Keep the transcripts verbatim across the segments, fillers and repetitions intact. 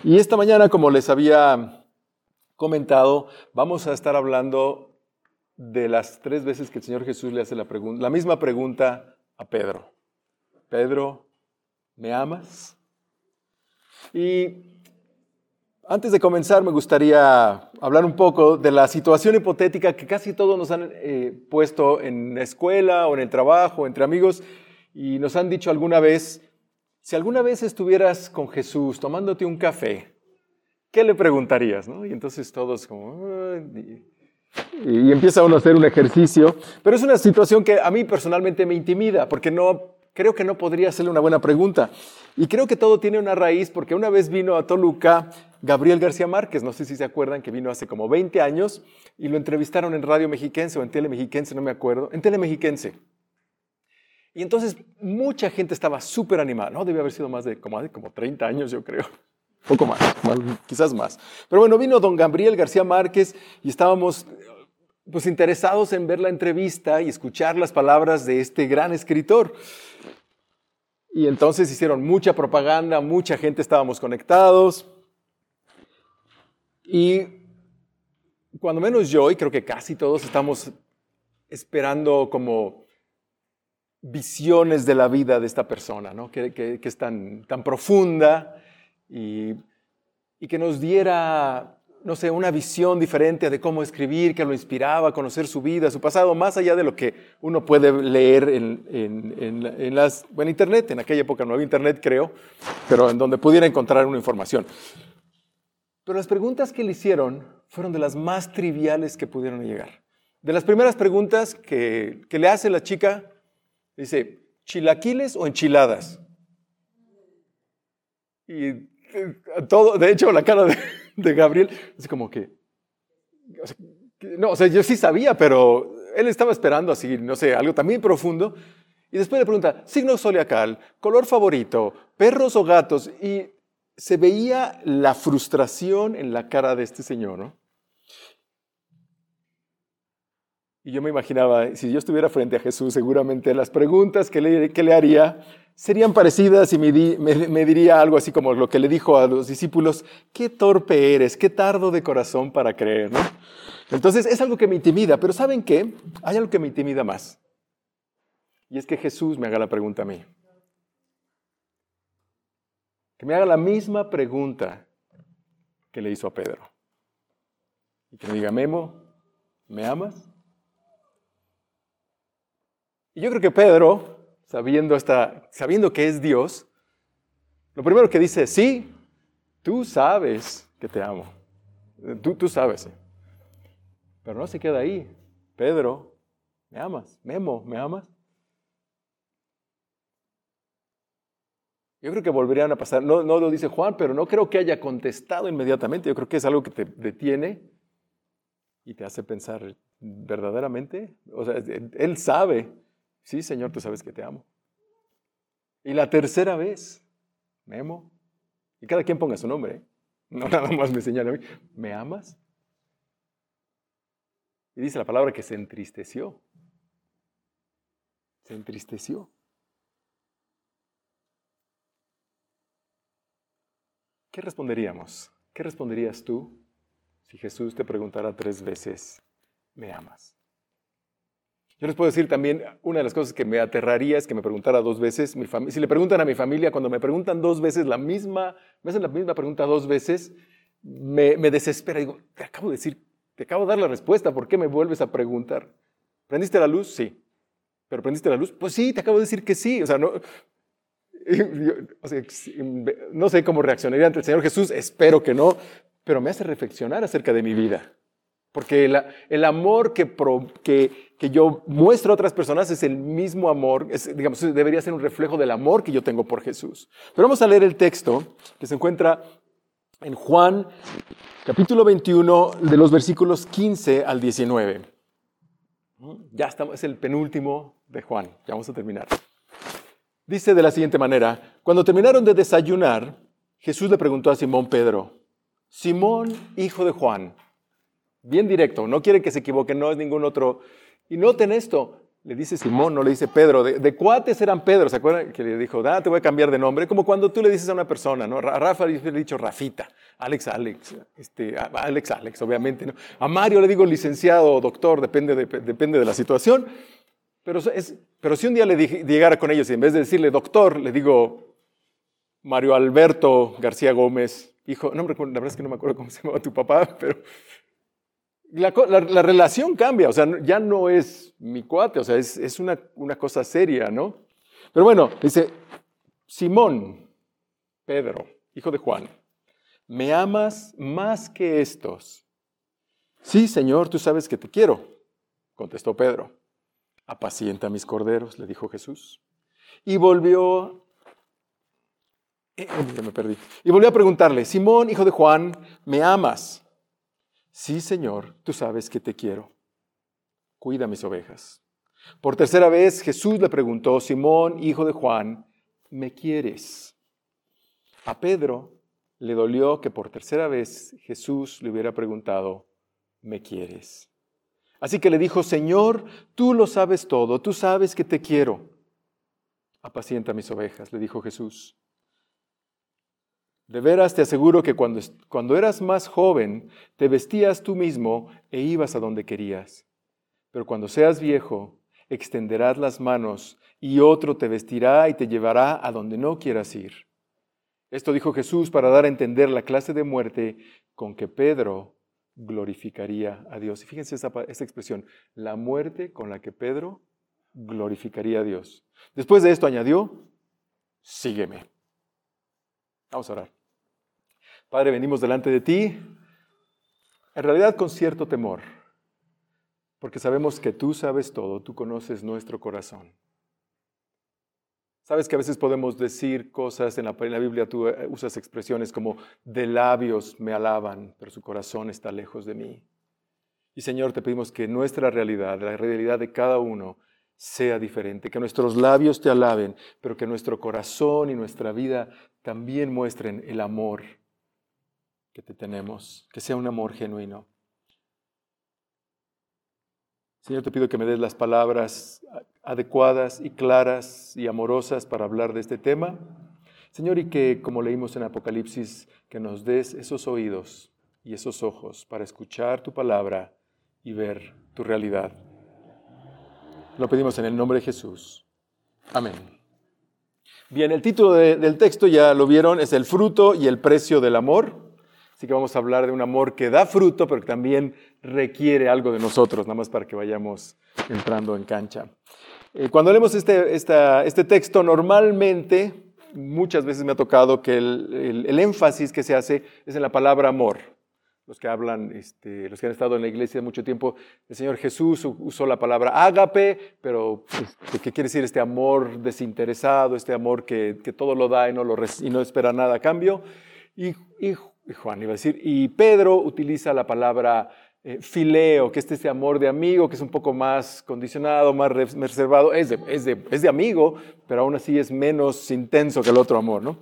Y esta mañana, como les había comentado, vamos a estar hablando de las tres veces que el Señor Jesús le hace la, pregunta, la misma pregunta a Pedro. Pedro, ¿me amas? Y antes de comenzar me gustaría hablar un poco de la situación hipotética que casi todos nos han eh, puesto en la escuela o en el trabajo, entre amigos, y nos han dicho alguna vez, si alguna vez estuvieras con Jesús tomándote un café, ¿qué le preguntarías? ¿No? Y entonces todos como... Y, y empieza uno a hacer un ejercicio, pero es una situación que a mí personalmente me intimida, porque no, creo que no podría hacerle una buena pregunta. Y creo que todo tiene una raíz, porque una vez vino a Toluca Gabriel García Márquez, no sé si se acuerdan, que vino hace como veinte años, y lo entrevistaron en Radio Mexiquense o en Tele Mexiquense, no me acuerdo, en Tele Mexiquense. Y entonces mucha gente estaba súper animada, ¿no? Debe haber sido más de como, como treinta años, yo creo. Poco más, más, quizás más. Pero bueno, vino don Gabriel García Márquez y estábamos pues, interesados en ver la entrevista y escuchar las palabras de este gran escritor. Y entonces hicieron mucha propaganda, mucha gente estábamos conectados. Y cuando menos yo, y creo que casi todos estamos esperando como visiones de la vida de esta persona, ¿no? que, que, que es tan, tan profunda y, y que nos diera, no sé, una visión diferente de cómo escribir, que lo inspiraba a conocer su vida, su pasado, más allá de lo que uno puede leer en, en, en, en, las, en Internet. En aquella época no había Internet, creo, pero en donde pudiera encontrar una información. Pero las preguntas que le hicieron fueron de las más triviales que pudieron llegar. De las primeras preguntas que, que le hace la chica, dice, ¿chilaquiles o enchiladas? Y todo, de hecho, la cara de, de Gabriel es como que, o sea, no, o sea, yo sí sabía, pero él estaba esperando así, no sé, algo también profundo. Y después le pregunta, signo zodiacal, color favorito, perros o gatos. Y se veía la frustración en la cara de este señor, ¿no? Y yo me imaginaba, si yo estuviera frente a Jesús, seguramente las preguntas que le, que le haría serían parecidas y me, di, me, me diría algo así como lo que le dijo a los discípulos, qué torpe eres, qué tardo de corazón para creer, ¿no? Entonces es algo que me intimida, pero ¿saben qué? Hay algo que me intimida más. Y es que Jesús me haga la pregunta a mí. Que me haga la misma pregunta que le hizo a Pedro. Y que me diga, Memo, ¿me amas? Y yo creo que Pedro, sabiendo, esta, sabiendo que es Dios, lo primero que dice es, sí, tú sabes que te amo. Tú, tú sabes. Pero no se queda ahí. Pedro, ¿me amas? Memo, ¿me amas? Yo creo que volverían a pasar, no, no lo dice Juan, pero no creo que haya contestado inmediatamente. Yo creo que es algo que te detiene y te hace pensar, ¿verdaderamente? O sea, él sabe. Sí, Señor, tú sabes que te amo. Y la tercera vez, Memo, y cada quien ponga su nombre, ¿eh? No nada más me señala a mí, ¿me amas? Y dice la palabra que se entristeció. Se entristeció. ¿Qué responderíamos? ¿Qué responderías tú si Jesús te preguntara tres veces, ¿me amas? Yo les puedo decir también, una de las cosas que me aterraría es que me preguntara dos veces, mi fam- si le preguntan a mi familia, cuando me preguntan dos veces la misma, me hacen la misma pregunta dos veces, me, me desespera. Digo, te acabo de decir, te acabo de dar la respuesta, ¿por qué me vuelves a preguntar? ¿Prendiste la luz? Sí. ¿Pero prendiste la luz? Pues sí, te acabo de decir que sí. O sea, no, yo, o sea, no sé cómo reaccionaría ante el Señor Jesús, espero que no, pero me hace reflexionar acerca de mi vida. Porque el, el amor que, pro, que, que yo muestro a otras personas es el mismo amor, es, digamos, debería ser un reflejo del amor que yo tengo por Jesús. Pero vamos a leer el texto que se encuentra en Juan, capítulo veintiuno, de los versículos quince al diecinueve. Ya estamos, es el penúltimo de Juan, ya vamos a terminar. Dice de la siguiente manera, cuando terminaron de desayunar, Jesús le preguntó a Simón Pedro, Simón, hijo de Juan, bien directo, no quiere que se equivoquen, no es ningún otro. Y noten esto, le dice Simón, no le dice Pedro. De, de cuates eran Pedro, ¿se acuerdan? Que le dijo, ah, te voy a cambiar de nombre. Como cuando tú le dices a una persona, ¿no? A Rafa le he dicho Rafita, Alex, Alex, este, a Alex, Alex, obviamente, ¿no? A Mario le digo licenciado o doctor, depende de, depende de la situación. Pero, es, pero si un día le dije, llegara con ellos y en vez de decirle doctor, le digo Mario Alberto García Gómez, hijo, no me recuerdo, la verdad es que no me acuerdo cómo se llamaba tu papá, pero la, la, la relación cambia, o sea, ya no es mi cuate, o sea, es, es una, una cosa seria, ¿no? Pero bueno, dice, Simón, Pedro, hijo de Juan, ¿me amas más que estos? Sí, Señor, tú sabes que te quiero, contestó Pedro. Apacienta mis corderos, le dijo Jesús. Y volvió, eh, ya me perdí, y volvió a preguntarle, Simón, hijo de Juan, ¿me amas? Sí, Señor, tú sabes que te quiero. Cuida mis ovejas. Por tercera vez Jesús le preguntó, Simón, hijo de Juan, ¿me quieres? A Pedro le dolió que por tercera vez Jesús le hubiera preguntado, ¿me quieres? Así que le dijo, Señor, tú lo sabes todo, tú sabes que te quiero. Apacienta mis ovejas, le dijo Jesús. De veras te aseguro que cuando, cuando eras más joven, te vestías tú mismo e ibas a donde querías. Pero cuando seas viejo, extenderás las manos y otro te vestirá y te llevará a donde no quieras ir. Esto dijo Jesús para dar a entender la clase de muerte con que Pedro glorificaría a Dios. Y fíjense esa, esa expresión, la muerte con la que Pedro glorificaría a Dios. Después de esto añadió, sígueme. Vamos a orar. Padre, venimos delante de ti, en realidad con cierto temor, porque sabemos que tú sabes todo, tú conoces nuestro corazón. Sabes que a veces podemos decir cosas, en la, en la Biblia tú usas expresiones como de labios me alaban, pero su corazón está lejos de mí. Y Señor, te pedimos que nuestra realidad, la realidad de cada uno, sea diferente, que nuestros labios te alaben, pero que nuestro corazón y nuestra vida también muestren el amor que te tenemos, que sea un amor genuino. Señor, te pido que me des las palabras adecuadas y claras y amorosas para hablar de este tema. Señor, y que, como leímos en Apocalipsis, que nos des esos oídos y esos ojos para escuchar tu palabra y ver tu realidad. Lo pedimos en el nombre de Jesús. Amén. Bien, el título de, del texto ya lo vieron, es el fruto y el precio del amor. Así que vamos a hablar de un amor que da fruto, pero que también requiere algo de nosotros, nada más para que vayamos entrando en cancha. Eh, cuando leemos este, esta, este texto, normalmente, muchas veces me ha tocado que el, el, el énfasis que se hace es en la palabra amor. Los que hablan, este, los que han estado en la iglesia mucho tiempo, el Señor Jesús usó la palabra ágape, pero este, ¿qué quiere decir este amor desinteresado, este amor que, que todo lo da y no, lo, y no espera nada a cambio? Y, y Juan iba a decir, y Pedro utiliza la palabra eh, fileo, que es este amor de amigo, que es un poco más condicionado, más reservado, es de, es, de, es de amigo, pero aún así es menos intenso que el otro amor, ¿no?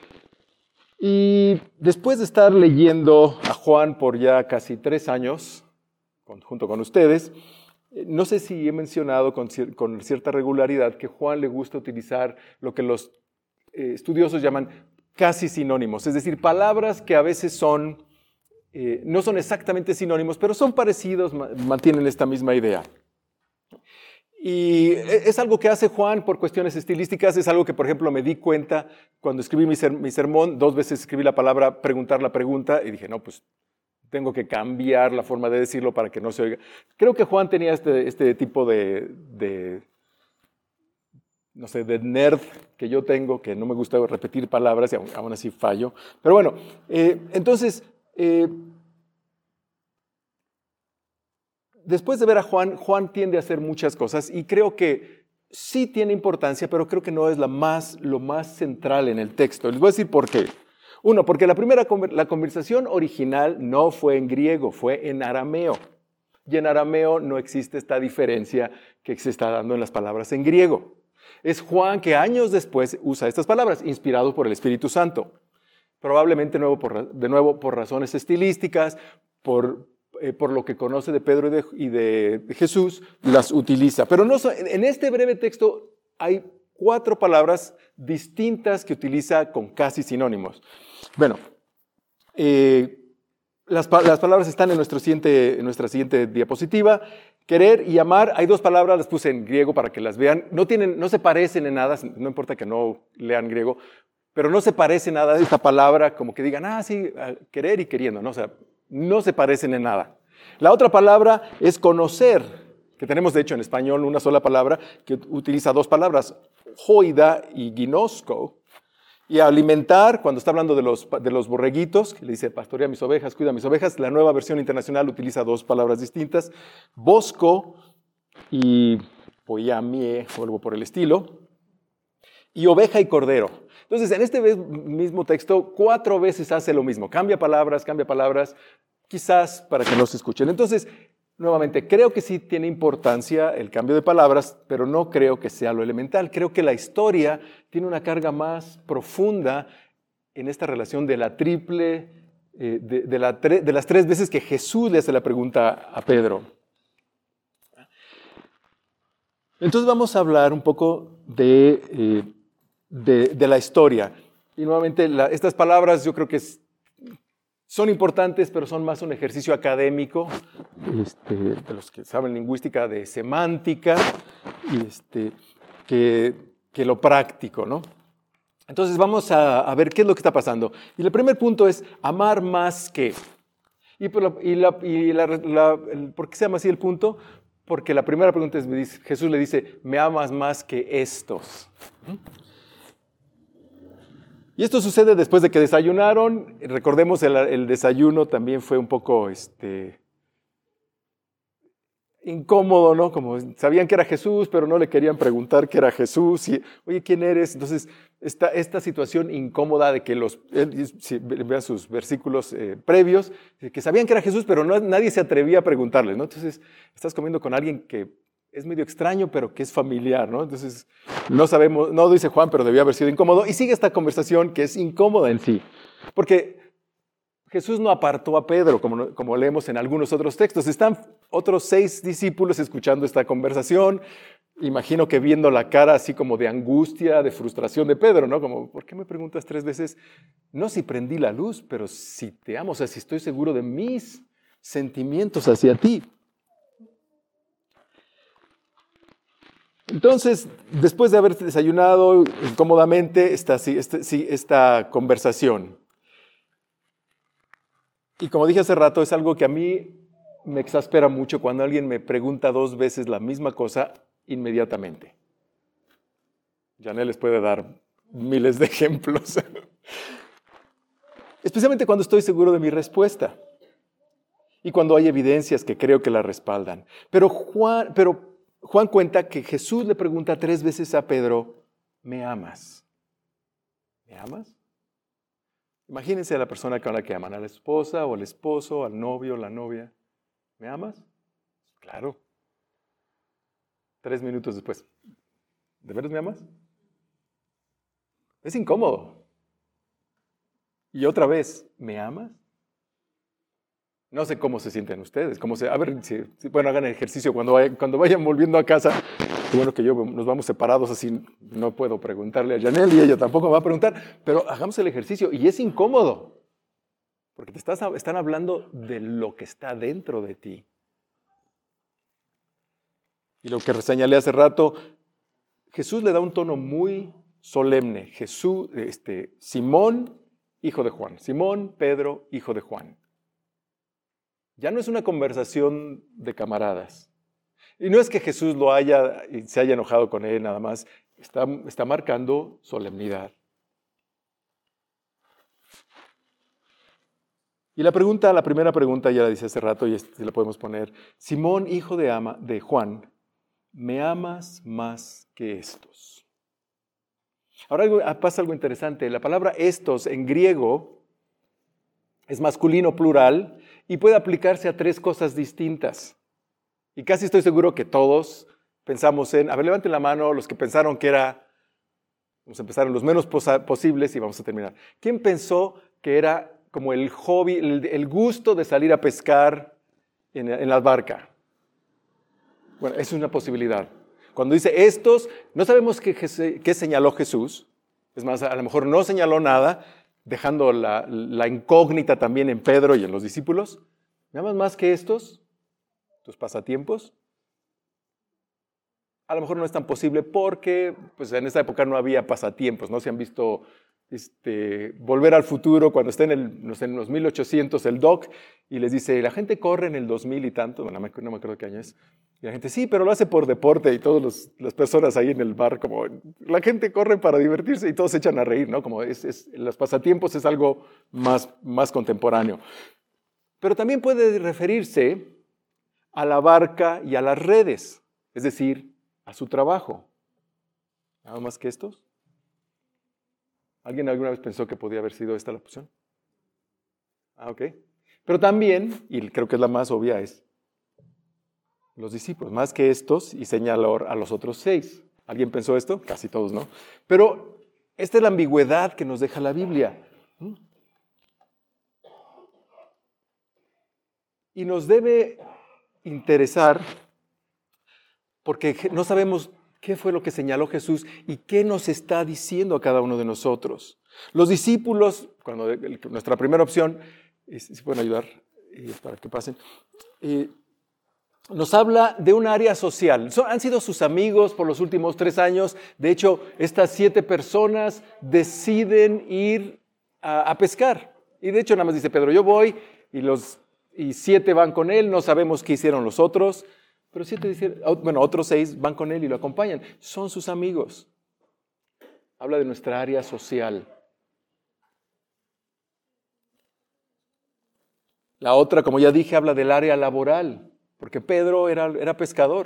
Y después de estar leyendo a Juan por ya casi tres años, con, junto con ustedes, no sé si he mencionado con, con cierta regularidad que Juan le gusta utilizar lo que los eh, estudiosos llaman casi sinónimos, es decir, palabras que a veces son, eh, no son exactamente sinónimos, pero son parecidos, mantienen esta misma idea. Y es algo que hace Juan por cuestiones estilísticas, es algo que, por ejemplo, me di cuenta cuando escribí mi, ser, mi sermón, dos veces escribí la palabra preguntar la pregunta y dije, no, pues tengo que cambiar la forma de decirlo para que no se oiga. Creo que Juan tenía este, este tipo de, de, no sé, de nerd que yo tengo, que no me gusta repetir palabras y aún, aún así fallo. Pero bueno, eh, entonces... Eh, Después de ver a Juan, Juan tiende a hacer muchas cosas y creo que sí tiene importancia, pero creo que no es la más, lo más central en el texto. Les voy a decir por qué. Uno, porque la primera la conversación original no fue en griego, fue en arameo. Y en arameo no existe esta diferencia que se está dando en las palabras en griego. Es Juan que años después usa estas palabras, inspirado por el Espíritu Santo. Probablemente de nuevo por, de nuevo por razones estilísticas, por... eh, por lo que conoce de Pedro y de, y de Jesús, las utiliza. Pero no, en este breve texto hay cuatro palabras distintas que utiliza con casi sinónimos. Bueno, eh, las, las palabras están en, nuestro siguiente, en nuestra siguiente diapositiva. Querer y amar, hay dos palabras, las puse en griego para que las vean. No, tienen, no se parecen en nada, no importa que no lean griego, pero no se parece nada de esta palabra, como que digan, ah, sí, querer y queriendo, ¿no? O sea, no se parecen en nada. La otra palabra es conocer, que tenemos de hecho en español una sola palabra que utiliza dos palabras, hoida y ginosco. Y alimentar, cuando está hablando de los, de los borreguitos, que le dice pastorea mis ovejas, cuida mis ovejas, la Nueva Versión Internacional utiliza dos palabras distintas, bosco y poiamie o algo por el estilo, y oveja y cordero. Entonces, en este mismo texto, cuatro veces hace lo mismo, cambia palabras, cambia palabras, quizás para que no se escuchen. Entonces, nuevamente, creo que sí tiene importancia el cambio de palabras, pero no creo que sea lo elemental. Creo que la historia tiene una carga más profunda en esta relación de la triple, eh, de, de, la tre, de las tres veces que Jesús le hace la pregunta a Pedro. Entonces vamos a hablar un poco de, eh, de, de la historia. Y nuevamente, la, estas palabras yo creo que es, son importantes, pero son más un ejercicio académico, este, de los que saben lingüística, de semántica, y este, que, que lo práctico, ¿no? Entonces vamos a, a ver qué es lo que está pasando. Y el primer punto es amar más que. ¿Y, por la, y, la, y la, la, el, por qué se llama así el punto? Porque la primera pregunta es, Jesús le dice, ¿me amas más que estos? ¿Mm? Y esto sucede después de que desayunaron. Recordemos, el, el desayuno también fue un poco este, incómodo, ¿no? Como sabían que era Jesús, pero no le querían preguntar qué era Jesús. Y, oye, ¿quién eres? Entonces, esta, esta situación incómoda de que los, si vean sus versículos eh, previos, que sabían que era Jesús, pero no, nadie se atrevía a preguntarle, ¿no? Entonces, estás comiendo con alguien que es medio extraño, pero que es familiar, ¿no? Entonces, no sabemos, no dice Juan, pero debió haber sido incómodo. Y sigue esta conversación que es incómoda en sí. Porque Jesús no apartó a Pedro, como, como leemos en algunos otros textos. Están otros seis discípulos escuchando esta conversación. Imagino que viendo la cara así como de angustia, de frustración de Pedro, ¿no? Como, ¿por qué me preguntas tres veces? No si prendí la luz, pero si te amo, o sea, si estoy seguro de mis sentimientos hacia ti. Entonces, después de haber desayunado incómodamente, esta, esta, esta conversación. Y como dije hace rato, es algo que a mí me exaspera mucho cuando alguien me pregunta dos veces la misma cosa inmediatamente. Janelle les puede dar miles de ejemplos. Especialmente cuando estoy seguro de mi respuesta. Y cuando hay evidencias que creo que la respaldan. Pero Juan... Pero Juan cuenta que Jesús le pregunta tres veces a Pedro, ¿me amas? ¿Me amas? Imagínense a la persona con la que aman, a la esposa o al esposo, al novio o la novia. ¿Me amas? Claro. Tres minutos después, ¿de veras me amas? Es incómodo. Y otra vez, ¿me amas? No sé cómo se sienten ustedes, cómo se, a ver, si, si, bueno, hagan ejercicio cuando vayan, cuando vayan volviendo a casa. Qué bueno que yo nos vamos separados, así no puedo preguntarle a Janelle y ella tampoco me va a preguntar, pero hagamos el ejercicio y es incómodo, porque te estás, están hablando de lo que está dentro de ti. Y lo que señalé hace rato, Jesús le da un tono muy solemne. Jesús, este, Simón, hijo de Juan. Simón, Pedro, hijo de Juan. Ya no es una conversación de camaradas. Y no es que Jesús lo haya y se haya enojado con él nada más. Está, está marcando solemnidad. Y la pregunta, la primera pregunta ya la dice hace rato y la podemos poner. Simón, hijo de, ama, de Juan, ¿me amas más que estos? Ahora pasa algo interesante. La palabra estos en griego es masculino plural y puede aplicarse a tres cosas distintas. Y casi estoy seguro que todos pensamos en, a ver, levanten la mano los que pensaron que era, vamos a empezar en los menos posa- posibles y vamos a terminar. ¿Quién pensó que era como el hobby, el, el gusto de salir a pescar en, en la barca. Bueno, es una posibilidad. Cuando dice estos, no sabemos qué, qué señaló Jesús. Es más, a lo mejor no señaló nada, dejando la, la incógnita también en Pedro y en los discípulos. ¿Me amas más que estos? ¿Tus pasatiempos? A lo mejor no es tan posible porque pues, en esta época no había pasatiempos, no se han visto este, Volver al Futuro cuando está en, el, no sé, en los mil ochocientos el Doc y les dice, la gente corre en el dos mil y tanto, bueno, no me acuerdo qué año es, y la gente, sí, pero lo hace por deporte y todas las personas ahí en el bar, como la gente corre para divertirse y todos se echan a reír, ¿no? Como es, es, los pasatiempos es algo más, más contemporáneo. Pero también puede referirse a la barca y a las redes, es decir, a su trabajo. ¿Nada más que estos? ¿Alguien alguna vez pensó que podía haber sido esta la opción? Ah, ok. Pero también, y creo que es la más obvia, es los discípulos, más que estos, y señaló a los otros seis. ¿Alguien pensó esto? Casi todos, ¿no? Pero esta es la ambigüedad que nos deja la Biblia. Y nos debe interesar porque no sabemos qué fue lo que señaló Jesús y qué nos está diciendo a cada uno de nosotros. Los discípulos, cuando nuestra primera opción, si pueden ayudar para que pasen, nos habla de un área social. Han sido sus amigos por los últimos tres años. De hecho, estas siete personas deciden ir a, a pescar. Y de hecho, nada más dice Pedro, yo voy, y, los, y siete van con él. No sabemos qué hicieron los otros. Pero siete, bueno, otros seis van con él y lo acompañan. Son sus amigos. Habla de nuestra área social. La otra, como ya dije, habla del área laboral, porque Pedro era, era pescador.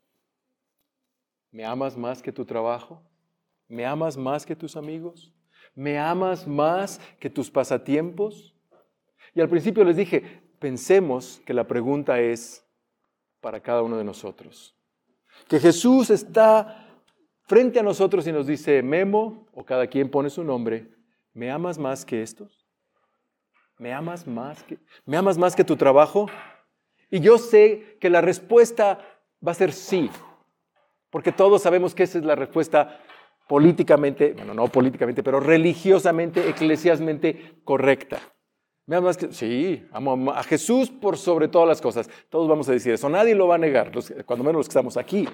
¿Me amas más que tu trabajo? ¿Me amas más que tus amigos? ¿Me amas más que tus pasatiempos? Y al principio les dije, pensemos que la pregunta es para cada uno de nosotros. Que Jesús está frente a nosotros y nos dice, Memo, o cada quien pone su nombre, ¿me amas más que estos? ¿Me amas más que, ¿me amas más que tu trabajo? Y yo sé que la respuesta va a ser sí, porque todos sabemos que esa es la respuesta políticamente, bueno, no políticamente, pero religiosamente, eclesiásticamente correcta. ¿Me amas más que? Sí, amo a Jesús por sobre todas las cosas. Todos vamos a decir eso, nadie lo va a negar, los, cuando menos los que estamos aquí.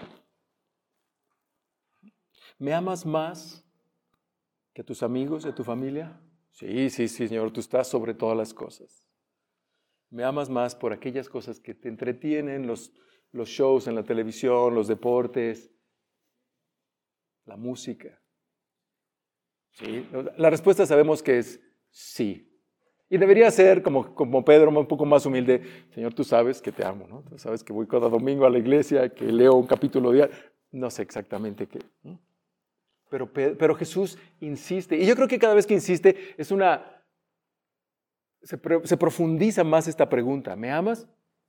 ¿Me amas más que tus amigos, de tu familia? Sí, sí, sí, Señor, tú estás sobre todas las cosas. ¿Me amas más por aquellas cosas que te entretienen, los, los shows en la televisión, los deportes, la música? Sí, la respuesta sabemos que es sí. Y debería ser, como, como Pedro, un poco más humilde, Señor, tú sabes que te amo, ¿no? Tú sabes que voy cada domingo a la iglesia, que leo un capítulo diario, no sé exactamente qué, ¿no? Pero, pero Jesús insiste, y yo creo que cada vez que insiste es una, se, se profundiza más esta pregunta, ¿me amas?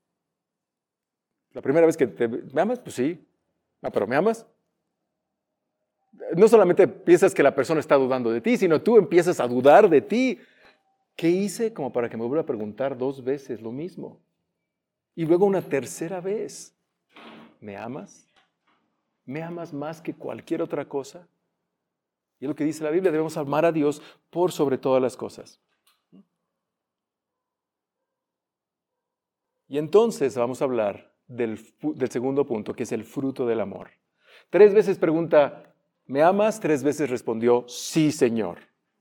La primera vez que te, ¿me amas? Pues sí, ah, pero ¿me amas? No solamente piensas que la persona está dudando de ti, sino tú empiezas a dudar de ti. ¿Qué hice como para que me vuelva a preguntar dos veces lo mismo? Y luego una tercera vez, ¿me amas? ¿Me amas más que cualquier otra cosa? Y es lo que dice la Biblia, debemos amar a Dios por sobre todas las cosas. Y entonces vamos a hablar del, del segundo punto, que es el fruto del amor. Tres veces pregunta, ¿me amas? Tres veces respondió, sí, Señor.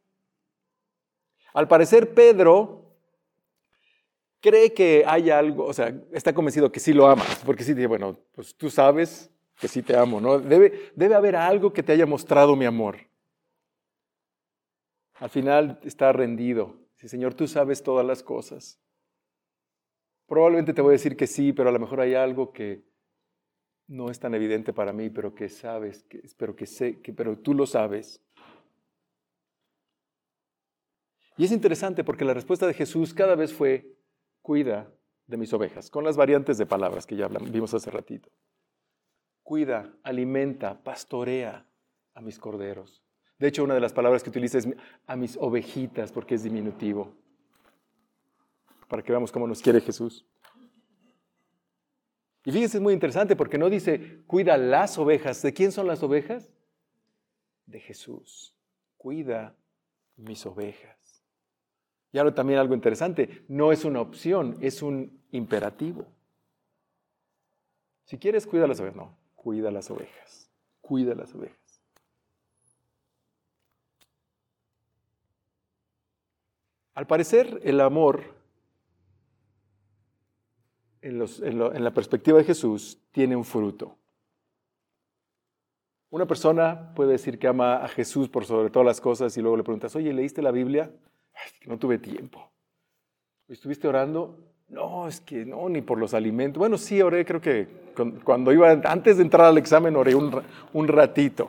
Al parecer, Pedro cree que hay algo, o sea, está convencido que sí lo amas, porque sí dice, bueno, pues tú sabes que sí te amo, ¿no? Debe, debe haber algo que te haya mostrado mi amor. Al final está rendido. Dice, Señor, tú sabes todas las cosas. Probablemente te voy a decir que sí, pero a lo mejor hay algo que no es tan evidente para mí, pero que sabes, que, pero que sé, que, pero tú lo sabes. Y es interesante porque la respuesta de Jesús cada vez fue, cuida de mis ovejas, con las variantes de palabras que ya hablamos, vimos hace ratito. Cuida, alimenta, pastorea a mis corderos. De hecho, una de las palabras que utiliza es a mis ovejitas, porque es diminutivo. Para que veamos cómo nos quiere Jesús. Y fíjense, es muy interesante porque no dice, cuida las ovejas. ¿De quién son las ovejas? De Jesús. Cuida mis ovejas. Y ahora también algo interesante, no es una opción, es un imperativo. Si quieres, cuida las ovejas. No, cuida las ovejas. Cuida las ovejas. Al parecer, el amor, en, los, en, lo, en la perspectiva de Jesús, tiene un fruto. Una persona puede decir que ama a Jesús por sobre todas las cosas y luego le preguntas, oye, ¿leíste la Biblia? Ay, no tuve tiempo. ¿Estuviste orando? No, es que no, ni por los alimentos. Bueno, sí, oré, creo que cuando iba, antes de entrar al examen, oré un, un ratito.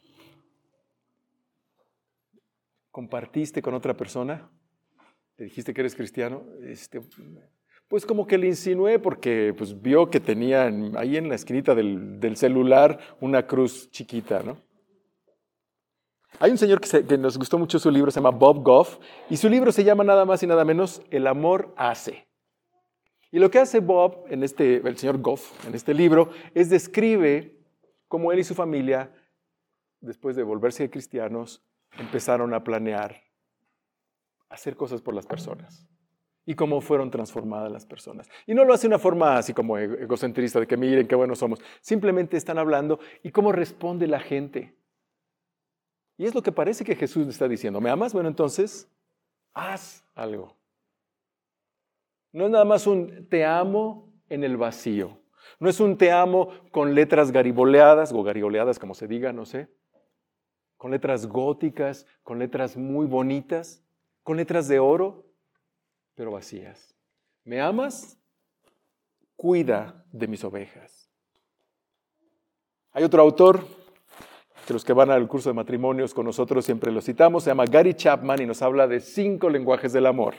¿Compartiste con otra persona? ¿Le dijiste que eres cristiano? Este, pues como que le insinué porque pues, vio que tenía ahí en la esquinita del, del celular una cruz chiquita, ¿no? Hay un señor que, se, que nos gustó mucho su libro, se llama Bob Goff, y su libro se llama nada más y nada menos El amor hace. Y lo que hace Bob, en este, el señor Goff, en este libro, es describe cómo él y su familia, después de volverse cristianos, empezaron a planear hacer cosas por las personas y cómo fueron transformadas las personas. Y no lo hace de una forma así como egocentrista, de que miren qué buenos somos. Simplemente están hablando y cómo responde la gente. Y es lo que parece que Jesús le está diciendo. ¿Me amas? Bueno, entonces, haz algo. No es nada más un te amo en el vacío. No es un te amo con letras gariboleadas, o gariboleadas como se diga, no sé. Con letras góticas, con letras muy bonitas. Con letras de oro, pero vacías. ¿Me amas? Cuida de mis ovejas. Hay otro autor, que los que van al curso de matrimonios con nosotros siempre lo citamos, se llama Gary Chapman y nos habla de cinco lenguajes del amor.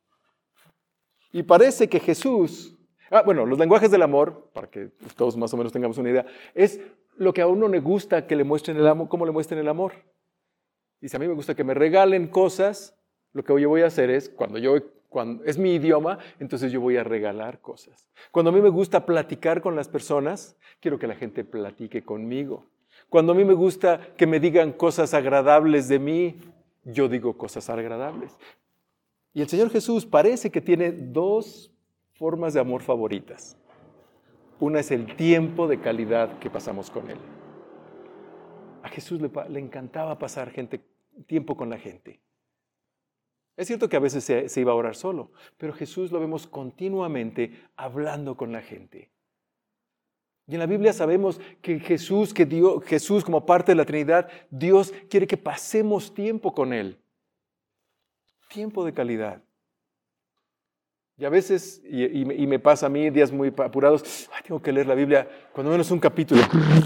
Y parece que Jesús, ah, bueno, los lenguajes del amor, para que todos más o menos tengamos una idea, es lo que a uno le gusta que le muestren el amor, cómo le muestren el amor. Y si a mí me gusta que me regalen cosas, lo que yo voy a hacer es, cuando yo, cuando es mi idioma, entonces yo voy a regalar cosas. Cuando a mí me gusta platicar con las personas, quiero que la gente platique conmigo. Cuando a mí me gusta que me digan cosas agradables de mí, yo digo cosas agradables. Y el Señor Jesús parece que tiene dos formas de amor favoritas. Una es el tiempo de calidad que pasamos con Él. A Jesús le, le encantaba pasar gente, tiempo con la gente. Es cierto que a veces se, se iba a orar solo, pero Jesús lo vemos continuamente hablando con la gente. Y en la Biblia sabemos que Jesús, que Dios, Jesús como parte de la Trinidad, Dios quiere que pasemos tiempo con Él. Tiempo de calidad. Y a veces, y, y, y me pasa a mí días muy apurados, ay, tengo que leer la Biblia, cuando menos un capítulo.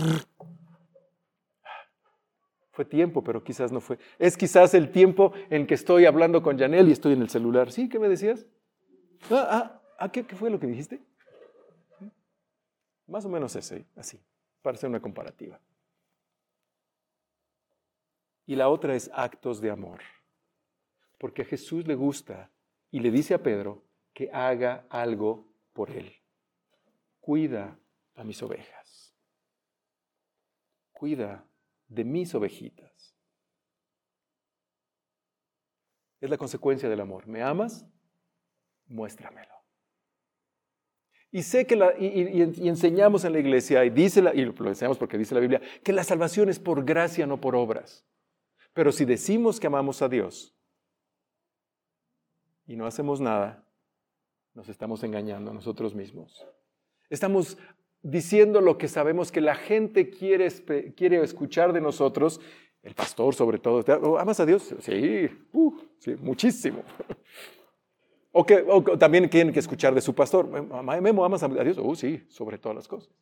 Fue tiempo, pero quizás no fue. Es quizás el tiempo en que estoy hablando con Janelle y estoy en el celular. ¿Sí? ¿Qué me decías? Ah, ah, ¿qué, ¿qué fue lo que dijiste? Más o menos ese, así, para hacer una comparativa. Y la otra es actos de amor. Porque a Jesús le gusta y le dice a Pedro que haga algo por él. Cuida a mis ovejas. Cuida de mis ovejitas. Es la consecuencia del amor. ¿Me amas? Muéstramelo. Y sé que la, y, y, y enseñamos en la iglesia, y, dice la, y lo enseñamos porque dice la Biblia, que la salvación es por gracia, no por obras. Pero si decimos que amamos a Dios y no hacemos nada, nos estamos engañando a nosotros mismos. Estamos diciendo lo que sabemos que la gente quiere, quiere escuchar de nosotros, el pastor sobre todo. ¿Amas a Dios? Sí, uh, sí, muchísimo. O que o también tienen que escuchar de su pastor. Memo, ¿amas a Dios? Uh, sí, sobre todas las cosas.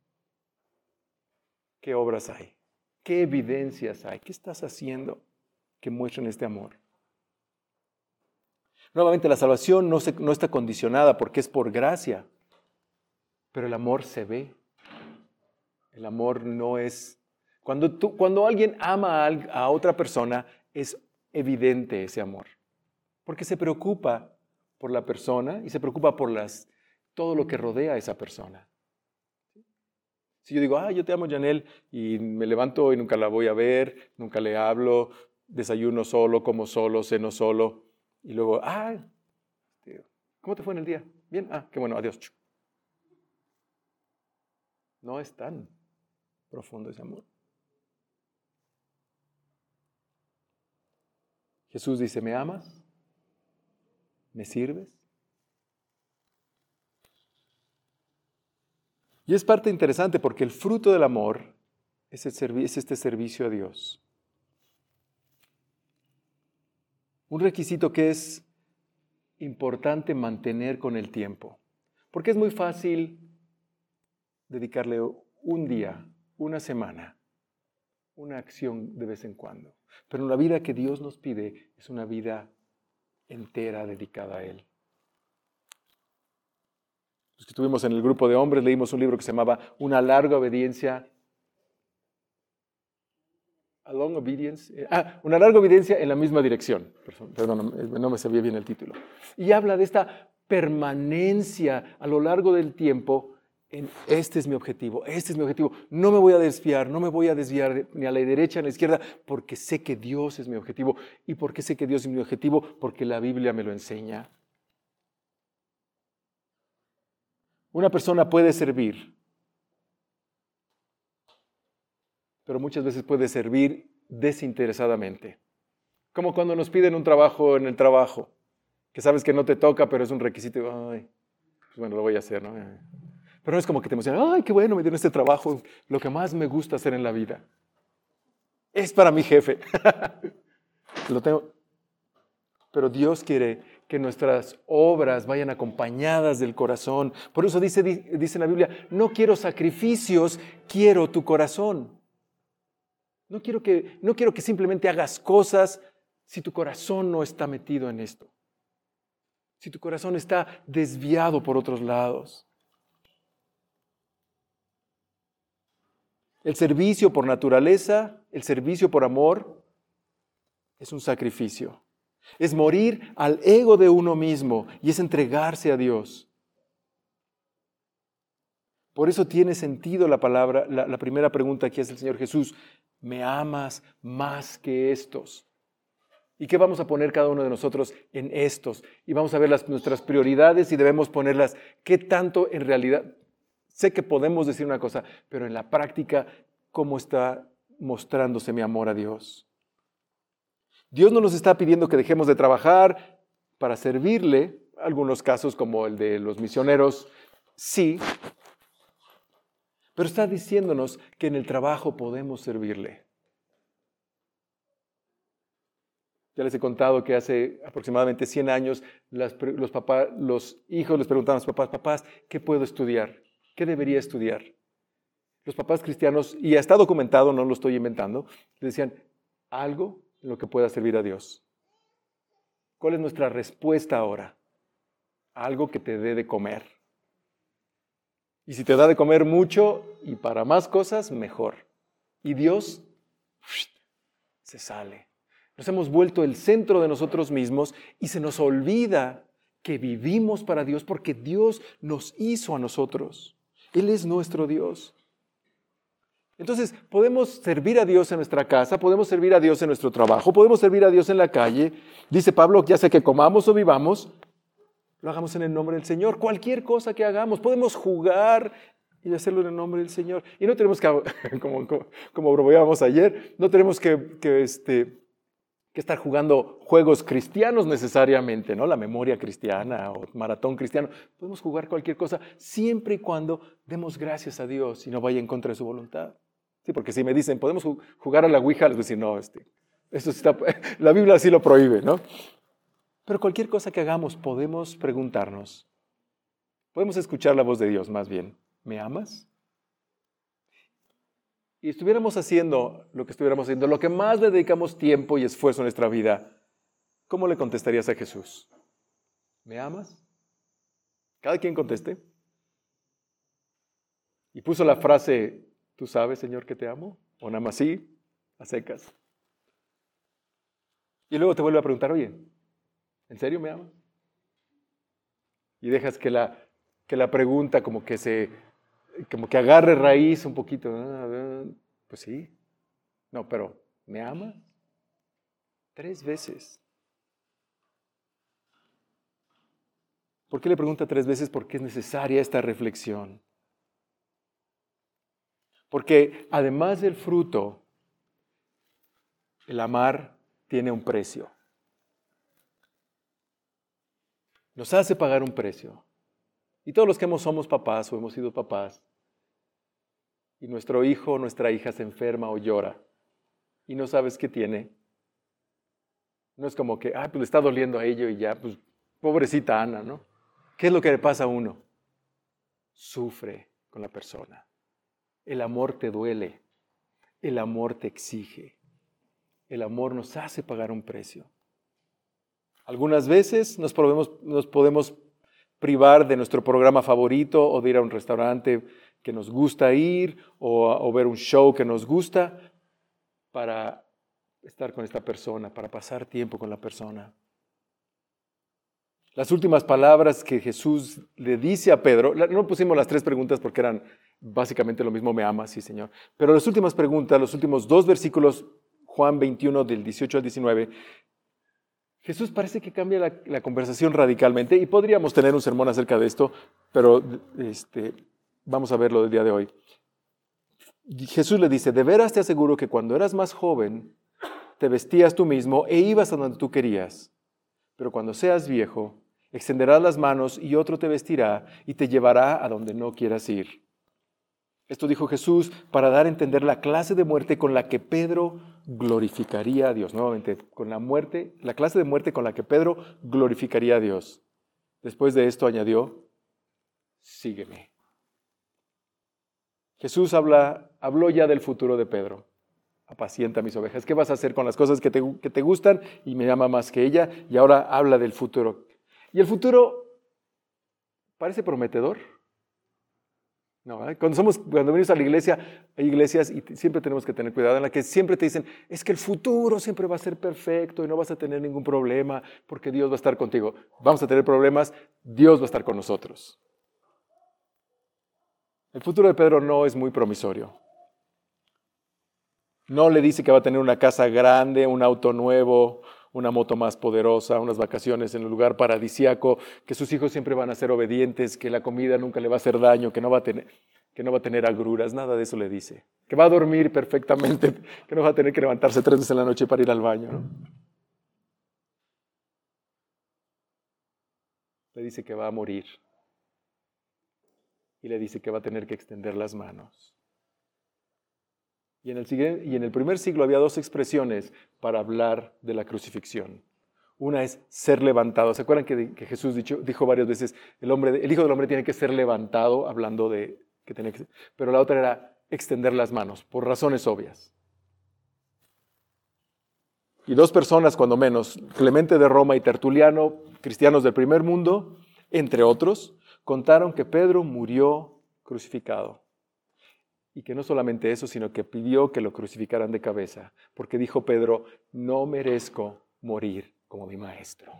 ¿Qué obras hay? ¿Qué evidencias hay? ¿Qué estás haciendo que muestren este amor? Nuevamente, la salvación no, se, no está condicionada porque es por gracia, pero el amor se ve. El amor no es... Cuando, tú, cuando alguien ama a, a otra persona, es evidente ese amor, porque se preocupa por la persona y se preocupa por las, todo lo que rodea a esa persona. Si yo digo, ah, yo te amo, Janelle, y me levanto y nunca la voy a ver, nunca le hablo, desayuno solo, como solo, ceno solo, y luego, ah, ¿cómo te fue en el día? Bien, ah, qué bueno, adiós. No es tan profundo ese amor. Jesús dice, ¿me amas? ¿Me sirves? Y es parte interesante porque el fruto del amor es, el servi- es este servicio a Dios. Un requisito que es importante mantener con el tiempo. Porque es muy fácil dedicarle un día, una semana, una acción de vez en cuando. Pero la vida que Dios nos pide es una vida entera dedicada a Él. Los que estuvimos en el grupo de hombres leímos un libro que se llamaba Una larga obediencia. A long obedience. eh, Ah, una larga obediencia en la misma dirección. Perdón, no, no me sabía bien el título. Y habla de esta permanencia a lo largo del tiempo en este es mi objetivo, este es mi objetivo. No me voy a desviar, no me voy a desviar ni a la derecha ni a la izquierda porque sé que Dios es mi objetivo. ¿Y por qué sé que Dios es mi objetivo? Porque la Biblia me lo enseña. Una persona puede servir, pero muchas veces puede servir desinteresadamente. Como cuando nos piden un trabajo en el trabajo, que sabes que no te toca, pero es un requisito. Ay, pues bueno, lo voy a hacer, ¿no? Pero no es como que te emociona, ay, qué bueno, me dieron este trabajo, lo que más me gusta hacer en la vida. Es para mi jefe. Lo tengo. Pero Dios quiere que nuestras obras vayan acompañadas del corazón. Por eso dice, dice en la Biblia, no quiero sacrificios, quiero tu corazón. No quiero que, no quiero que simplemente hagas cosas si tu corazón no está metido en esto. Si tu corazón está desviado por otros lados. El servicio por naturaleza, el servicio por amor, es un sacrificio. Es morir al ego de uno mismo y es entregarse a Dios. Por eso tiene sentido la palabra, la, la primera pregunta que hace el Señor Jesús. ¿Me amas más que estos? ¿Y qué vamos a poner cada uno de nosotros en estos? Y vamos a ver las, nuestras prioridades y debemos ponerlas. ¿Qué tanto en realidad? Sé que podemos decir una cosa, pero en la práctica, ¿cómo está mostrándose mi amor a Dios? Dios no nos está pidiendo que dejemos de trabajar para servirle. Algunos casos, como el de los misioneros, sí. Pero está diciéndonos que en el trabajo podemos servirle. Ya les he contado que hace aproximadamente cien años las, los, papás, los hijos les preguntaban a sus papás, papás, ¿qué puedo estudiar? ¿Qué debería estudiar? Los papás cristianos, y está documentado, no lo estoy inventando, les decían, algo en lo que pueda servir a Dios. ¿Cuál es nuestra respuesta ahora? Algo que te dé de comer. Y si te da de comer mucho y para más cosas, mejor. Y Dios se sale. Nos hemos vuelto el centro de nosotros mismos y se nos olvida que vivimos para Dios porque Dios nos hizo a nosotros. Él es nuestro Dios. Entonces, podemos servir a Dios en nuestra casa, podemos servir a Dios en nuestro trabajo, podemos servir a Dios en la calle. Dice Pablo, ya sea que comamos o vivamos, lo hagamos en el nombre del Señor. Cualquier cosa que hagamos, podemos jugar y hacerlo en el nombre del Señor. Y no tenemos que, como, como, como bromeábamos ayer, no tenemos que, que, este, que estar jugando juegos cristianos necesariamente, ¿no? La memoria cristiana o maratón cristiano. Podemos jugar cualquier cosa siempre y cuando demos gracias a Dios y no vaya en contra de su voluntad. Sí, porque si me dicen, podemos jugar a la Ouija, les voy a decir, no, este, esto está, la Biblia así lo prohíbe, ¿no? Pero cualquier cosa que hagamos, podemos preguntarnos, podemos escuchar la voz de Dios más bien, ¿me amas? Y estuviéramos haciendo lo que estuviéramos haciendo, lo que más le dedicamos tiempo y esfuerzo en nuestra vida, ¿cómo le contestarías a Jesús? ¿Me amas? Cada quien conteste. Y puso la frase, ¿tú sabes, Señor, que te amo? O nada más sí, a secas. Y luego te vuelve a preguntar, oye, ¿en serio me amas? Y dejas que la, que la pregunta como que se como que agarre raíz un poquito. Pues sí. No, pero ¿me ama? Tres veces. ¿Por qué le pregunta tres veces? Porque es necesaria esta reflexión. Porque además del fruto, el amar tiene un precio. Nos hace pagar un precio. Y todos los que hemos, somos papás o hemos sido papás, y nuestro hijo o nuestra hija se enferma o llora, y no sabes qué tiene, no es como que, ah, pues le está doliendo a ello y ya, pues pobrecita Ana, ¿no? ¿Qué es lo que le pasa a uno? Sufre con la persona. El amor te duele. El amor te exige. El amor nos hace pagar un precio. Algunas veces nos podemos, nos podemos privar de nuestro programa favorito o de ir a un restaurante que nos gusta ir o, o ver un show que nos gusta para estar con esta persona, para pasar tiempo con la persona. Las últimas palabras que Jesús le dice a Pedro, no pusimos las tres preguntas porque eran básicamente lo mismo, me amas, sí Señor, pero las últimas preguntas, los últimos dos versículos, Juan veintiuno del dieciocho al diecinueve, Jesús parece que cambia la, la conversación radicalmente y podríamos tener un sermón acerca de esto, pero este, vamos a verlo del día de hoy. Jesús le dice, de veras te aseguro que cuando eras más joven, te vestías tú mismo e ibas a donde tú querías. Pero cuando seas viejo, extenderás las manos y otro te vestirá y te llevará a donde no quieras ir. Esto dijo Jesús para dar a entender la clase de muerte con la que Pedro glorificaría a Dios. Nuevamente, con la muerte, la clase de muerte con la que Pedro glorificaría a Dios. Después de esto añadió, sígueme. Jesús habla, habló ya del futuro de Pedro. Apacienta mis ovejas. ¿Qué vas a hacer con las cosas que te, que te gustan? Y me ama más que ella. Y ahora habla del futuro. Y el futuro parece prometedor. No, ¿eh? Cuando, somos, cuando venimos a la iglesia, hay iglesias y siempre tenemos que tener cuidado en la que siempre te dicen, es que el futuro siempre va a ser perfecto y no vas a tener ningún problema porque Dios va a estar contigo. Vamos a tener problemas, Dios va a estar con nosotros. El futuro de Pedro no es muy promisorio. No le dice que va a tener una casa grande, un auto nuevo, una moto más poderosa, unas vacaciones en un lugar paradisíaco, que sus hijos siempre van a ser obedientes, que la comida nunca le va a hacer daño, que no va a tener, que no va a tener agruras, nada de eso le dice. Que va a dormir perfectamente, que no va a tener que levantarse tres veces en la noche para ir al baño, ¿no? Le dice que va a morir. Y le dice que va a tener que extender las manos. Y en, el siguiente, y en el primer siglo había dos expresiones para hablar de la crucifixión. Una es ser levantado. ¿Se acuerdan que, que Jesús dicho, dijo varias veces, el, hombre, el Hijo del Hombre tiene que ser levantado, hablando de que tenía que ser? Pero la otra era extender las manos, por razones obvias. Y dos personas, cuando menos, Clemente de Roma y Tertuliano, cristianos del primer mundo, entre otros, contaron que Pedro murió crucificado. Y que no solamente eso, sino que pidió que lo crucificaran de cabeza, porque dijo Pedro, no merezco morir como mi maestro.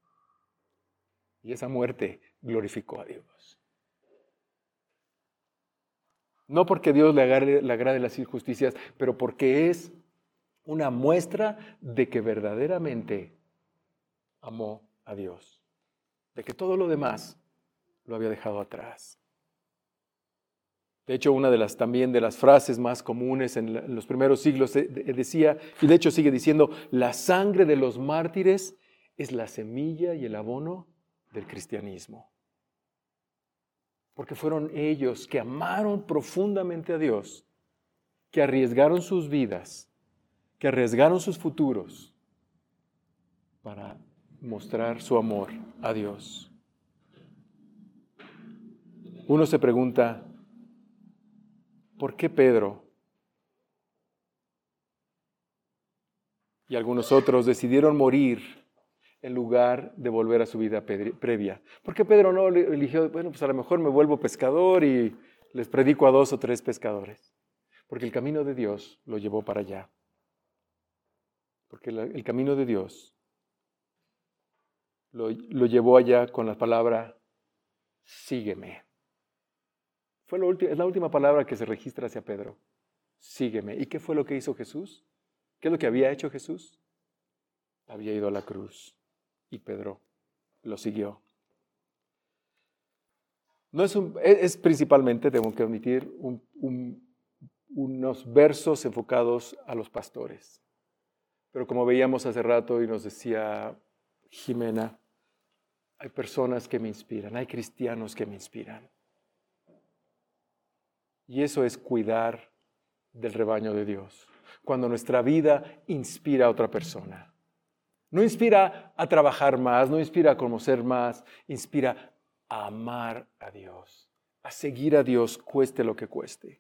Y esa muerte glorificó a Dios. No porque Dios le agrade, le agrade las injusticias, pero porque es una muestra de que verdaderamente amó a Dios, de que todo lo demás lo había dejado atrás. De hecho, una de las también de las frases más comunes en los primeros siglos decía, y de hecho sigue diciendo, la sangre de los mártires es la semilla y el abono del cristianismo. Porque fueron ellos que amaron profundamente a Dios, que arriesgaron sus vidas, que arriesgaron sus futuros para mostrar su amor a Dios. Uno se pregunta, ¿por qué Pedro y algunos otros decidieron morir en lugar de volver a su vida previa? ¿Por qué Pedro no eligió, bueno, pues a lo mejor me vuelvo pescador y les predico a dos o tres pescadores? Porque el camino de Dios lo llevó para allá. Porque el camino de Dios lo, lo llevó allá con la palabra, sígueme. Fue lo ulti- es la última palabra que se registra hacia Pedro. Sígueme. ¿Y qué fue lo que hizo Jesús? ¿Qué es lo que había hecho Jesús? Había ido a la cruz y Pedro lo siguió. No es, un, es, es principalmente, tengo que admitir, un, un, unos versos enfocados a los pastores. Pero como veíamos hace rato y nos decía Jimena, hay personas que me inspiran, hay cristianos que me inspiran. Y eso es cuidar del rebaño de Dios. Cuando nuestra vida inspira a otra persona. No inspira a trabajar más, no inspira a conocer más, inspira a amar a Dios, a seguir a Dios, cueste lo que cueste.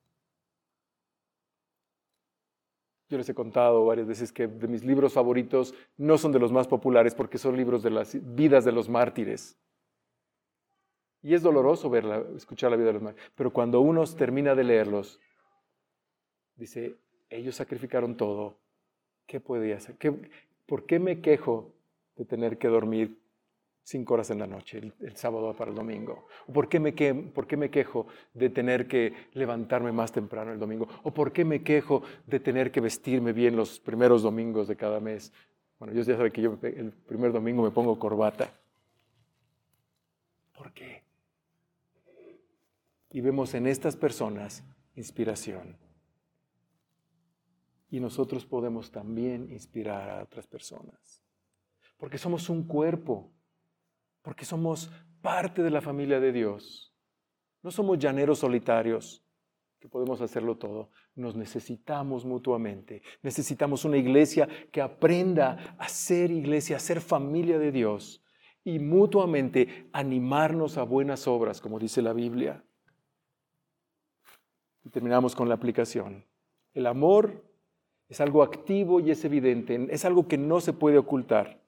Yo les he contado varias veces que de mis libros favoritos no son de los más populares porque son libros de las vidas de los mártires. Y es doloroso verla, escuchar la vida de los mártires. Pero cuando uno termina de leerlos, dice, ellos sacrificaron todo. ¿Qué podía hacer? ¿Qué, ¿Por qué me quejo de tener que dormir cinco horas en la noche, el, el sábado para el domingo? ¿O por qué, me que, por qué me quejo de tener que levantarme más temprano el domingo? ¿O por qué me quejo de tener que vestirme bien los primeros domingos de cada mes? Bueno, yo ya saben que yo el primer domingo me pongo corbata. ¿Por qué? Y vemos en estas personas inspiración. Y nosotros podemos también inspirar a otras personas. Porque somos un cuerpo. Porque somos parte de la familia de Dios. No somos llaneros solitarios que podemos hacerlo todo. Nos necesitamos mutuamente. Necesitamos una iglesia que aprenda a ser iglesia, a ser familia de Dios y mutuamente animarnos a buenas obras, como dice la Biblia. Y terminamos con la aplicación. El amor es algo activo y es evidente, es algo que no se puede ocultar.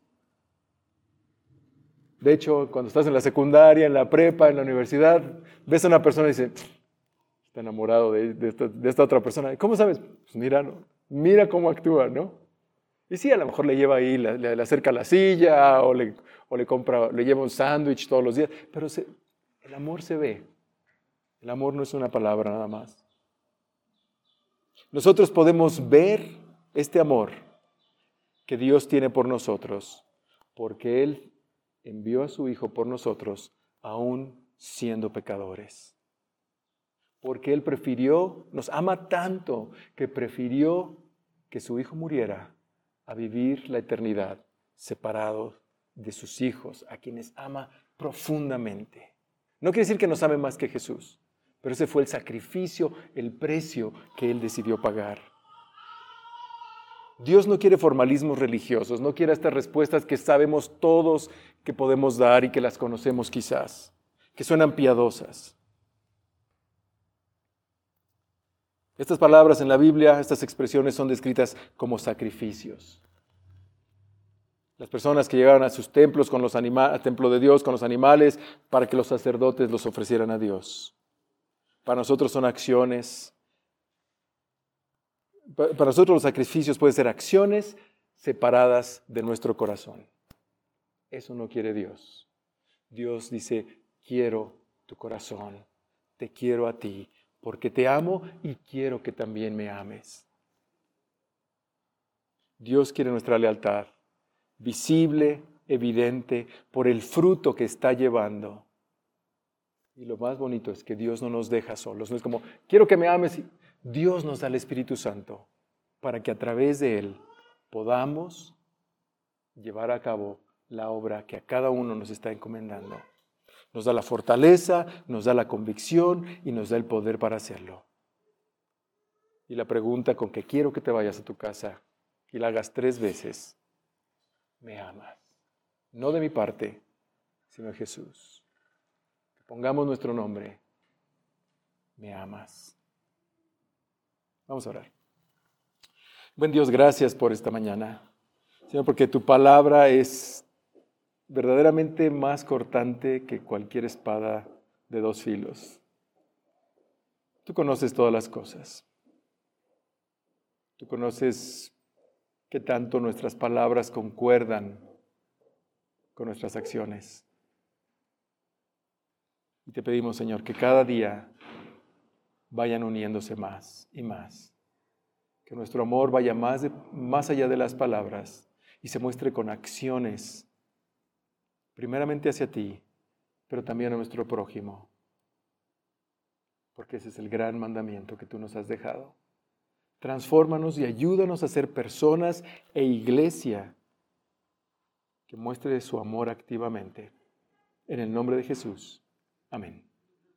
De hecho, cuando estás en la secundaria, en la prepa, en la universidad, ves a una persona y dices, está enamorado de, de, esta, de esta otra persona. ¿Cómo sabes? Pues mira, ¿no? Mira cómo actúa, ¿no? Y sí, a lo mejor le lleva ahí, le, le acerca la silla o le, o le compra, le lleva un sándwich todos los días, pero se, el amor se ve. El amor no es una palabra nada más. Nosotros podemos ver este amor que Dios tiene por nosotros, porque Él envió a su Hijo por nosotros, aún siendo pecadores. Porque Él prefirió, nos ama tanto, que prefirió que su Hijo muriera a vivir la eternidad separado de sus hijos, a quienes ama profundamente. No quiere decir que nos ame más que Jesús, pero ese fue el sacrificio, el precio que Él decidió pagar. Dios no quiere formalismos religiosos, no quiere estas respuestas que sabemos todos que podemos dar y que las conocemos quizás, que suenan piadosas. Estas palabras en la Biblia, estas expresiones son descritas como sacrificios. Las personas que llegaban a sus templos, con los anima- al templo de Dios, con los animales, para que los sacerdotes los ofrecieran a Dios. Para nosotros son acciones. Para nosotros los sacrificios pueden ser acciones separadas de nuestro corazón. Eso no quiere Dios. Dios dice, quiero tu corazón, te quiero a ti, porque te amo y quiero que también me ames. Dios quiere nuestra lealtad, visible, evidente, por el fruto que está llevando. Y lo más bonito es que Dios no nos deja solos. No es como, quiero que me ames. Dios nos da el Espíritu Santo para que a través de Él podamos llevar a cabo la obra que a cada uno nos está encomendando. Nos da la fortaleza, nos da la convicción y nos da el poder para hacerlo. Y la pregunta con que quiero que te vayas a tu casa y la hagas tres veces, ¿me amas? No de mi parte, sino de Jesús. Que pongamos nuestro nombre, ¿me amas? Vamos a orar. Buen Dios, gracias por esta mañana. Señor, porque tu palabra es verdaderamente más cortante que cualquier espada de dos filos. Tú conoces todas las cosas. Tú conoces qué tanto nuestras palabras concuerdan con nuestras acciones. Y te pedimos, Señor, que cada día vayan uniéndose más y más. Que nuestro amor vaya más, de, más allá de las palabras y se muestre con acciones, primeramente hacia ti, pero también a nuestro prójimo. Porque ese es el gran mandamiento que tú nos has dejado. Transfórmanos y ayúdanos a ser personas e iglesia que muestre su amor activamente. En el nombre de Jesús. Amén.